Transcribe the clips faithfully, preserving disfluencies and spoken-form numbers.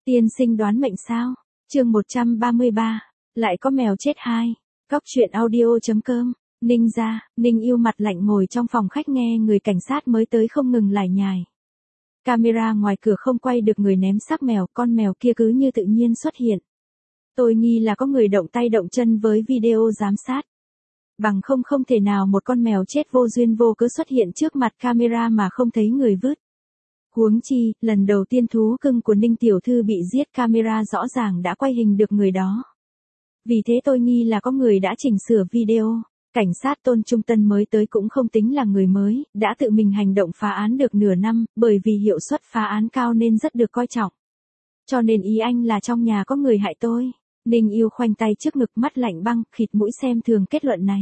Tiên sinh đoán mệnh sao? Chương một trăm ba mươi ba, lại có mèo chết hai. Góc truyện audio.com. Ninh gia, Ninh yêu mặt lạnh ngồi trong phòng khách nghe người cảnh sát mới tới không ngừng lải nhải. Camera ngoài cửa không quay được người ném xác mèo, con mèo kia cứ như tự nhiên xuất hiện. Tôi nghi là có người động tay động chân với video giám sát. Bằng không không thể nào một con mèo chết vô duyên vô cớ xuất hiện trước mặt camera mà không thấy người vứt. Huống chi, lần đầu tiên thú cưng của Ninh tiểu thư bị giết camera rõ ràng đã quay hình được người đó. Vì thế tôi nghi là có người đã chỉnh sửa video. Cảnh sát Tôn Trung Tân mới tới cũng không tính là người mới, đã tự mình hành động phá án được nửa năm, bởi vì hiệu suất phá án cao nên rất được coi trọng. Cho nên ý anh là trong nhà có người hại tôi. Ninh yêu khoanh tay trước ngực, mắt lạnh băng, khịt mũi xem thường kết luận này.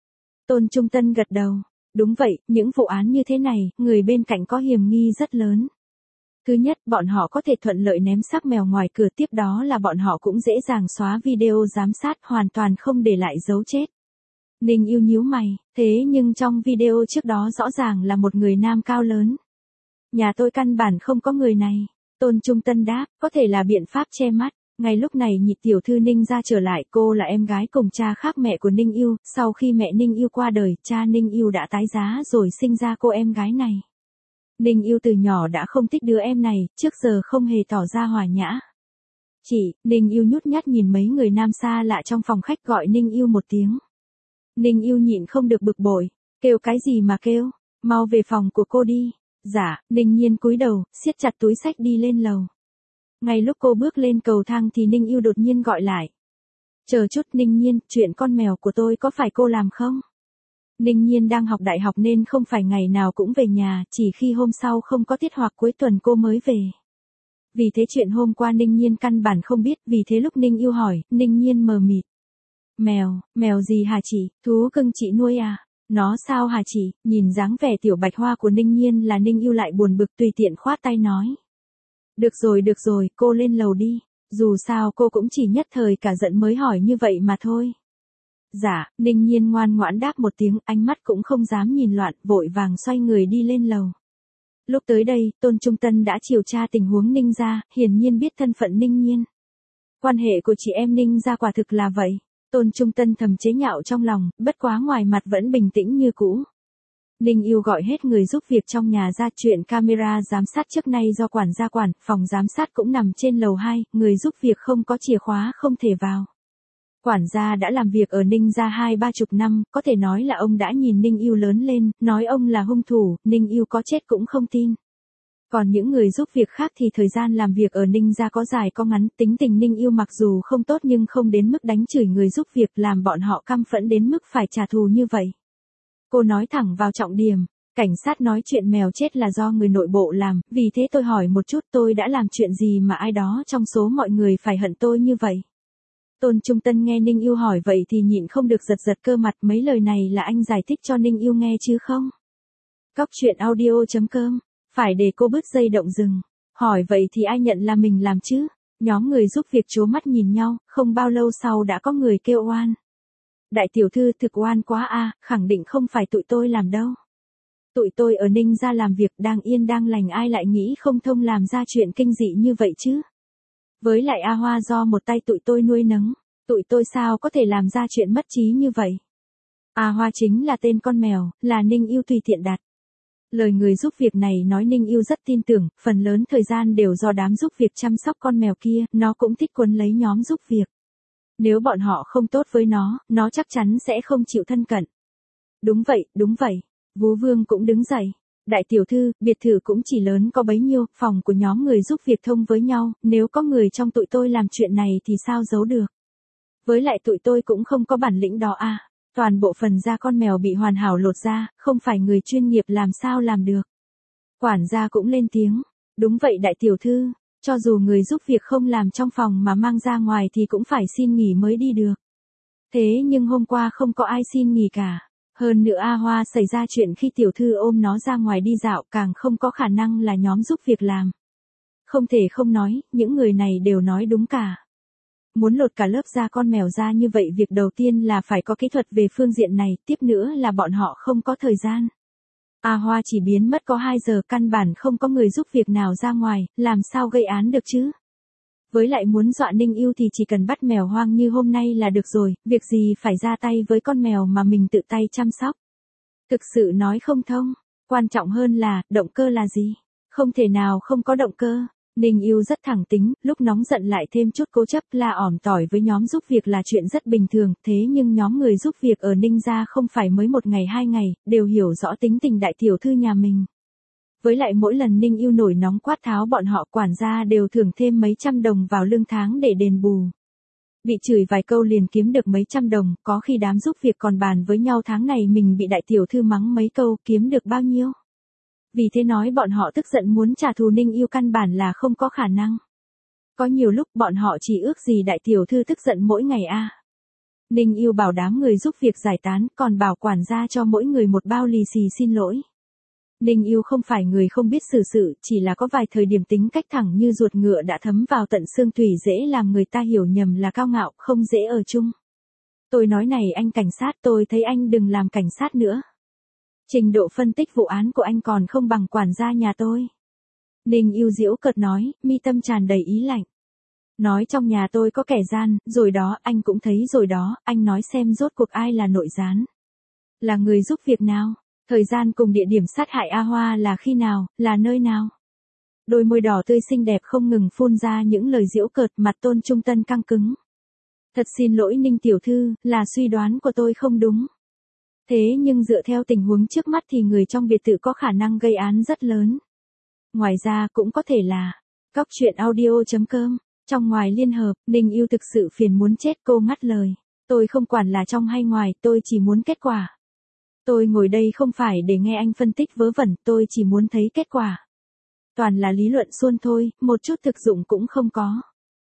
Tôn Trung Tân gật đầu. Đúng vậy, những vụ án như thế này, người bên cạnh có hiểm nghi rất lớn. Thứ nhất, bọn họ có thể thuận lợi ném xác mèo ngoài cửa, tiếp đó là bọn họ cũng dễ dàng xóa video giám sát hoàn toàn không để lại dấu chết. Ninh yêu nhíu mày, thế nhưng trong video trước đó rõ ràng là một người nam cao lớn. Nhà tôi căn bản không có người này. Tôn Trung Tân đáp, có thể là biện pháp che mắt. Ngay lúc này nhị tiểu thư Ninh ra trở lại, cô là em gái cùng cha khác mẹ của Ninh yêu, sau khi mẹ Ninh yêu qua đời, cha Ninh yêu đã tái giá rồi sinh ra cô em gái này. Ninh yêu từ nhỏ đã không thích đứa em này, trước giờ không hề tỏ ra hòa nhã. Chị, Ninh yêu nhút nhát nhìn mấy người nam xa lạ trong phòng khách gọi Ninh yêu một tiếng. Ninh yêu nhịn không được bực bội, kêu cái gì mà kêu, mau về phòng của cô đi. Dạ, Ninh nhiên cúi đầu, siết chặt túi xách đi lên lầu. Ngay lúc cô bước lên cầu thang thì Ninh yêu đột nhiên gọi lại. Chờ chút Ninh nhiên, chuyện con mèo của tôi có phải cô làm không? Ninh nhiên đang học đại học nên không phải ngày nào cũng về nhà, chỉ khi hôm sau không có tiết hoặc cuối tuần cô mới về. Vì thế chuyện hôm qua Ninh nhiên căn bản không biết, vì thế lúc Ninh yêu hỏi, Ninh nhiên mờ mịt. Mèo, mèo gì hả chị, thú cưng chị nuôi à? Nó sao hả chị? Nhìn dáng vẻ tiểu bạch hoa của Ninh nhiên là Ninh yêu lại buồn bực, tùy tiện khoát tay nói. Được rồi được rồi, cô lên lầu đi. Dù sao cô cũng chỉ nhất thời cả giận mới hỏi như vậy mà thôi. Dạ, Ninh nhiên ngoan ngoãn đáp một tiếng, ánh mắt cũng không dám nhìn loạn, vội vàng xoay người đi lên lầu. Lúc tới đây, Tôn Trung Tân đã điều tra tình huống Ninh gia, hiển nhiên biết thân phận Ninh nhiên. Quan hệ của chị em Ninh gia quả thực là vậy. Tôn Trung Tân thầm chế nhạo trong lòng, bất quá ngoài mặt vẫn bình tĩnh như cũ. Ninh yêu gọi hết người giúp việc trong nhà ra, chuyện camera giám sát trước nay do quản gia quản, phòng giám sát cũng nằm trên lầu hai, người giúp việc không có chìa khóa không thể vào. Quản gia đã làm việc ở Ninh gia hai ba chục năm, có thể nói là ông đã nhìn Ninh yêu lớn lên, nói ông là hung thủ, Ninh yêu có chết cũng không tin. Còn những người giúp việc khác thì thời gian làm việc ở Ninh gia có dài có ngắn, tính tình Ninh yêu mặc dù không tốt nhưng không đến mức đánh chửi người giúp việc làm bọn họ căm phẫn đến mức phải trả thù như vậy. Cô nói thẳng vào trọng điểm, cảnh sát nói chuyện mèo chết là do người nội bộ làm, vì thế tôi hỏi một chút tôi đã làm chuyện gì mà ai đó trong số mọi người phải hận tôi như vậy. Tôn Trung Tân nghe Ninh yêu hỏi vậy thì nhịn không được giật giật cơ mặt, mấy lời này là anh giải thích cho Ninh yêu nghe chứ không? Góc truyện audio.com, phải để cô bứt dây động rừng. Hỏi vậy thì ai nhận là mình làm chứ? Nhóm người giúp việc trố mắt nhìn nhau, không bao lâu sau đã có người kêu oan. Đại tiểu thư thực oan quá a, khẳng định không phải tụi tôi làm đâu. Tụi tôi ở Ninh gia làm việc đang yên đang lành, ai lại nghĩ không thông làm ra chuyện kinh dị như vậy chứ? Với lại A Hoa do một tay tụi tôi nuôi nấng, tụi tôi sao có thể làm ra chuyện mất trí như vậy? A Hoa chính là tên con mèo, là Ninh yêu tùy tiện đặt. Lời người giúp việc này nói Ninh yêu rất tin tưởng, phần lớn thời gian đều do đám giúp việc chăm sóc con mèo kia, nó cũng thích quấn lấy nhóm giúp việc. Nếu bọn họ không tốt với nó, nó chắc chắn sẽ không chịu thân cận. Đúng vậy, đúng vậy. Vú Vương cũng đứng dậy. Đại tiểu thư, biệt thự cũng chỉ lớn có bấy nhiêu, phòng của nhóm người giúp việc thông với nhau, nếu có người trong tụi tôi làm chuyện này thì sao giấu được. Với lại tụi tôi cũng không có bản lĩnh đó à, toàn bộ phần da con mèo bị hoàn hảo lột ra, không phải người chuyên nghiệp làm sao làm được. Quản gia cũng lên tiếng, đúng vậy đại tiểu thư, cho dù người giúp việc không làm trong phòng mà mang ra ngoài thì cũng phải xin nghỉ mới đi được. Thế nhưng hôm qua không có ai xin nghỉ cả. Hơn nữa A Hoa xảy ra chuyện khi tiểu thư ôm nó ra ngoài đi dạo, càng không có khả năng là nhóm giúp việc làm. Không thể không nói, những người này đều nói đúng cả. Muốn lột cả lớp da con mèo ra như vậy, việc đầu tiên là phải có kỹ thuật về phương diện này, tiếp nữa là bọn họ không có thời gian. A Hoa chỉ biến mất có hai giờ, căn bản không có người giúp việc nào ra ngoài, làm sao gây án được chứ? Với lại muốn dọa Ninh Yêu thì chỉ cần bắt mèo hoang như hôm nay là được rồi, việc gì phải ra tay với con mèo mà mình tự tay chăm sóc. Thực sự nói không thông, quan trọng hơn là, động cơ là gì? Không thể nào không có động cơ. Ninh Yêu rất thẳng tính, lúc nóng giận lại thêm chút cố chấp, la ỏm tỏi với nhóm giúp việc là chuyện rất bình thường, thế nhưng nhóm người giúp việc ở Ninh gia không phải mới một ngày hai ngày, đều hiểu rõ tính tình đại tiểu thư nhà mình. Với lại mỗi lần Ninh Yêu nổi nóng quát tháo bọn họ, quản gia đều thưởng thêm mấy trăm đồng vào lương tháng để đền bù. Bị chửi vài câu liền kiếm được mấy trăm đồng, có khi đám giúp việc còn bàn với nhau tháng này mình bị đại tiểu thư mắng mấy câu kiếm được bao nhiêu. Vì thế nói bọn họ tức giận muốn trả thù Ninh Yêu căn bản là không có khả năng. Có nhiều lúc bọn họ chỉ ước gì đại tiểu thư tức giận mỗi ngày a. À. Ninh Yêu bảo đám người giúp việc giải tán, còn bảo quản gia cho mỗi người một bao lì xì xin lỗi. Ninh Yêu không phải người không biết xử sự, chỉ là có vài thời điểm tính cách thẳng như ruột ngựa đã thấm vào tận xương tủy, dễ làm người ta hiểu nhầm là cao ngạo, không dễ ở chung. Tôi nói này anh cảnh sát, tôi thấy anh đừng làm cảnh sát nữa. Trình độ phân tích vụ án của anh còn không bằng quản gia nhà tôi. Ninh Yêu giễu cợt nói, mi tâm tràn đầy ý lạnh. Nói trong nhà tôi có kẻ gian, rồi đó, anh cũng thấy rồi đó, anh nói xem rốt cuộc ai là nội gián. Là người giúp việc nào? Thời gian cùng địa điểm sát hại A Hoa là khi nào, là nơi nào? Đôi môi đỏ tươi xinh đẹp không ngừng phun ra những lời giễu cợt, mặt Tôn Trung Tân căng cứng. Thật xin lỗi Ninh tiểu thư, là suy đoán của tôi không đúng. Thế nhưng dựa theo tình huống trước mắt thì người trong biệt thự có khả năng gây án rất lớn. Ngoài ra cũng có thể là, Góc truyện audio chấm com, trong ngoài liên hợp, Ninh Yêu thực sự phiền muốn chết, cô ngắt lời. Tôi không quản là trong hay ngoài, tôi chỉ muốn kết quả. Tôi ngồi đây không phải để nghe anh phân tích vớ vẩn, tôi chỉ muốn thấy kết quả. Toàn là lý luận suông thôi, một chút thực dụng cũng không có.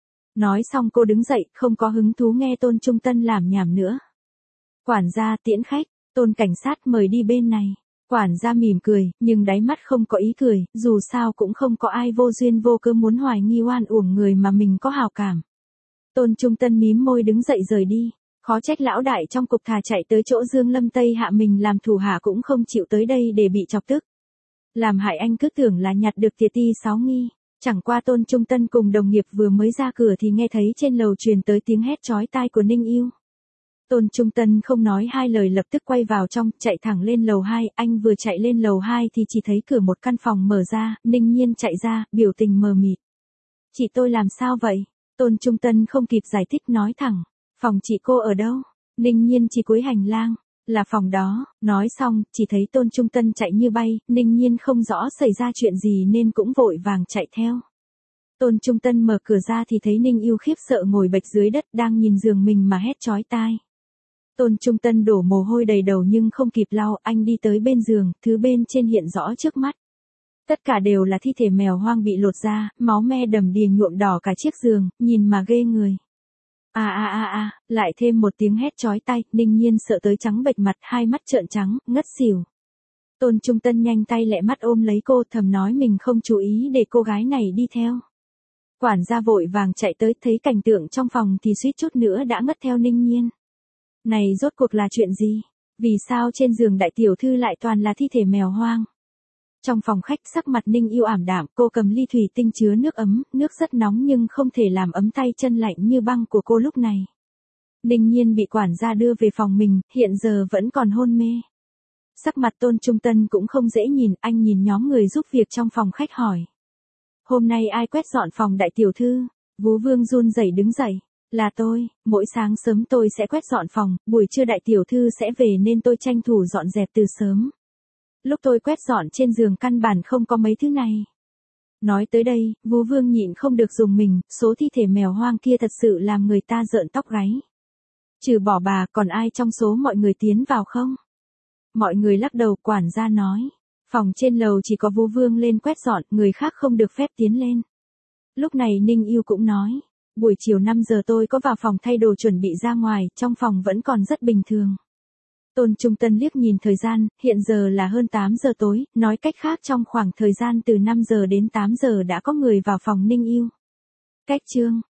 Nói xong cô đứng dậy, không có hứng thú nghe Tôn Trung Tân làm nhảm nữa. Quản gia tiễn khách, Tôn cảnh sát mời đi bên này. Quản gia mỉm cười, nhưng đáy mắt không có ý cười, dù sao cũng không có ai vô duyên vô cớ muốn hoài nghi oan uổng người mà mình có hào cảm. Tôn Trung Tân mím môi đứng dậy rời đi. Khó trách lão đại trong cục thà chạy tới chỗ Dương Lâm Tây hạ mình làm thủ hạ cũng không chịu tới đây để bị chọc tức. Làm hại anh cứ tưởng là nhặt được tiệt ti sáu nghi. Chẳng qua Tôn Trung Tân cùng đồng nghiệp vừa mới ra cửa thì nghe thấy trên lầu truyền tới tiếng hét chói tai của Ninh Yêu. Tôn Trung Tân không nói hai lời lập tức quay vào trong, chạy thẳng lên lầu hai, anh vừa chạy lên lầu hai thì chỉ thấy cửa một căn phòng mở ra, Ninh Nhiên chạy ra, biểu tình mờ mịt. Chị tôi làm sao vậy? Tôn Trung Tân không kịp giải thích nói thẳng. Phòng chị cô ở đâu? Ninh Nhiên chỉ cuối hành lang. Là phòng đó, nói xong, chỉ thấy Tôn Trung Tân chạy như bay, Ninh Nhiên không rõ xảy ra chuyện gì nên cũng vội vàng chạy theo. Tôn Trung Tân mở cửa ra thì thấy Ninh Yêu khiếp sợ ngồi bệt dưới đất đang nhìn giường mình mà hét chói tai. Tôn Trung Tân đổ mồ hôi đầy đầu nhưng không kịp lau, anh đi tới bên giường, thứ bên trên hiện rõ trước mắt. Tất cả đều là thi thể mèo hoang bị lột ra, máu me đầm đìa nhuộm đỏ cả chiếc giường, nhìn mà ghê người. A a a a, lại thêm một tiếng hét chói tai, Ninh Nhiên sợ tới trắng bệch mặt, hai mắt trợn trắng, ngất xỉu. Tôn Trung Tân nhanh tay lẹ mắt ôm lấy cô, thầm nói mình không chú ý để cô gái này đi theo. Quản gia vội vàng chạy tới, thấy cảnh tượng trong phòng thì suýt chút nữa đã ngất theo Ninh Nhiên. Này rốt cuộc là chuyện gì? Vì sao trên giường đại tiểu thư lại toàn là thi thể mèo hoang? Trong phòng khách sắc mặt Ninh Yêu ảm đạm, cô cầm ly thủy tinh chứa nước ấm, nước rất nóng nhưng không thể làm ấm tay chân lạnh như băng của cô lúc này. Ninh Nhiên bị quản gia đưa về phòng mình, hiện giờ vẫn còn hôn mê. Sắc mặt Tôn Trung Tân cũng không dễ nhìn, anh nhìn nhóm người giúp việc trong phòng khách hỏi. Hôm nay ai quét dọn phòng đại tiểu thư? Vú Vương run rẩy đứng dậy. Là tôi, mỗi sáng sớm tôi sẽ quét dọn phòng, buổi trưa đại tiểu thư sẽ về nên tôi tranh thủ dọn dẹp từ sớm. Lúc tôi quét dọn trên giường căn bản không có mấy thứ này. Nói tới đây, Vú Vương nhịn không được dùng mình, số thi thể mèo hoang kia thật sự làm người ta rợn tóc gáy. Trừ bỏ bà, còn ai trong số mọi người tiến vào không? Mọi người lắc đầu, quản gia nói. Phòng trên lầu chỉ có Vú Vương lên quét dọn, người khác không được phép tiến lên. Lúc này Ninh Yêu cũng nói. Buổi chiều năm giờ tôi có vào phòng thay đồ chuẩn bị ra ngoài, trong phòng vẫn còn rất bình thường. Tôn Trung Tân liếc nhìn thời gian, hiện giờ là hơn tám giờ tối, nói cách khác trong khoảng thời gian từ năm giờ đến tám giờ đã có người vào phòng Ninh Yêu. Cách chương